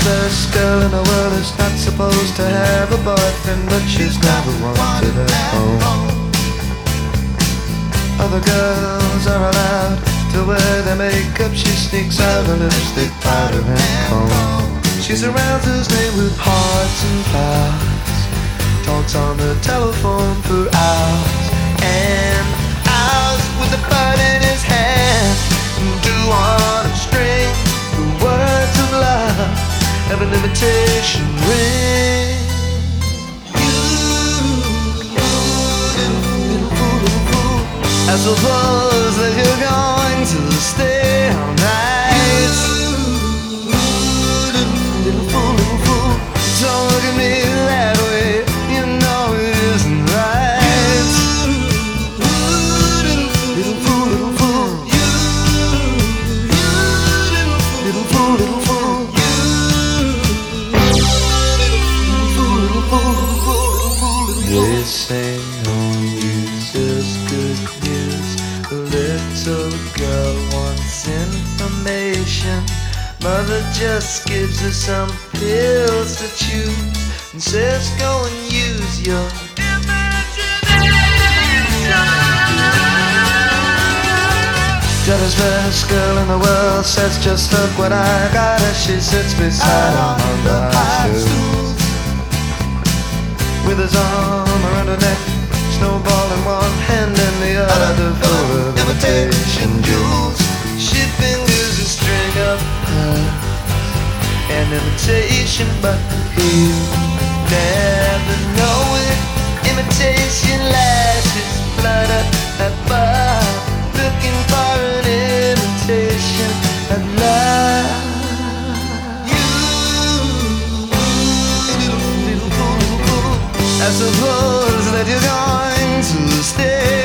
First girl in the world is not supposed to have a boyfriend, but she's never wanted at home. Other girls are allowed to wear their makeup. She sneaks out her lipstick, powder and comb. She surrounds his name with hearts and flowers, talks on the telephone for hours and hours with a bird in his hand. Do on a string the words of love have an invitation ring. I suppose that you're going to stay all night. Little fool, little fool, don't look at me that way. You know it isn't right. Little fool, little fool. Little fool, little fool. They say no news is good news. The little girl wants information. Mother just gives her some pills to choose and says go and use your imagination. Jealous best girl in the world says just look what I got as she sits beside him on the high stool. With his arm around her neck, snowball in one hand and the other full of imitation jewels. She fingers a string of pearls, an imitation, but he'll never know it. Imitation lashes flutter above, looking for an imitation of love. I suppose that you're going to stay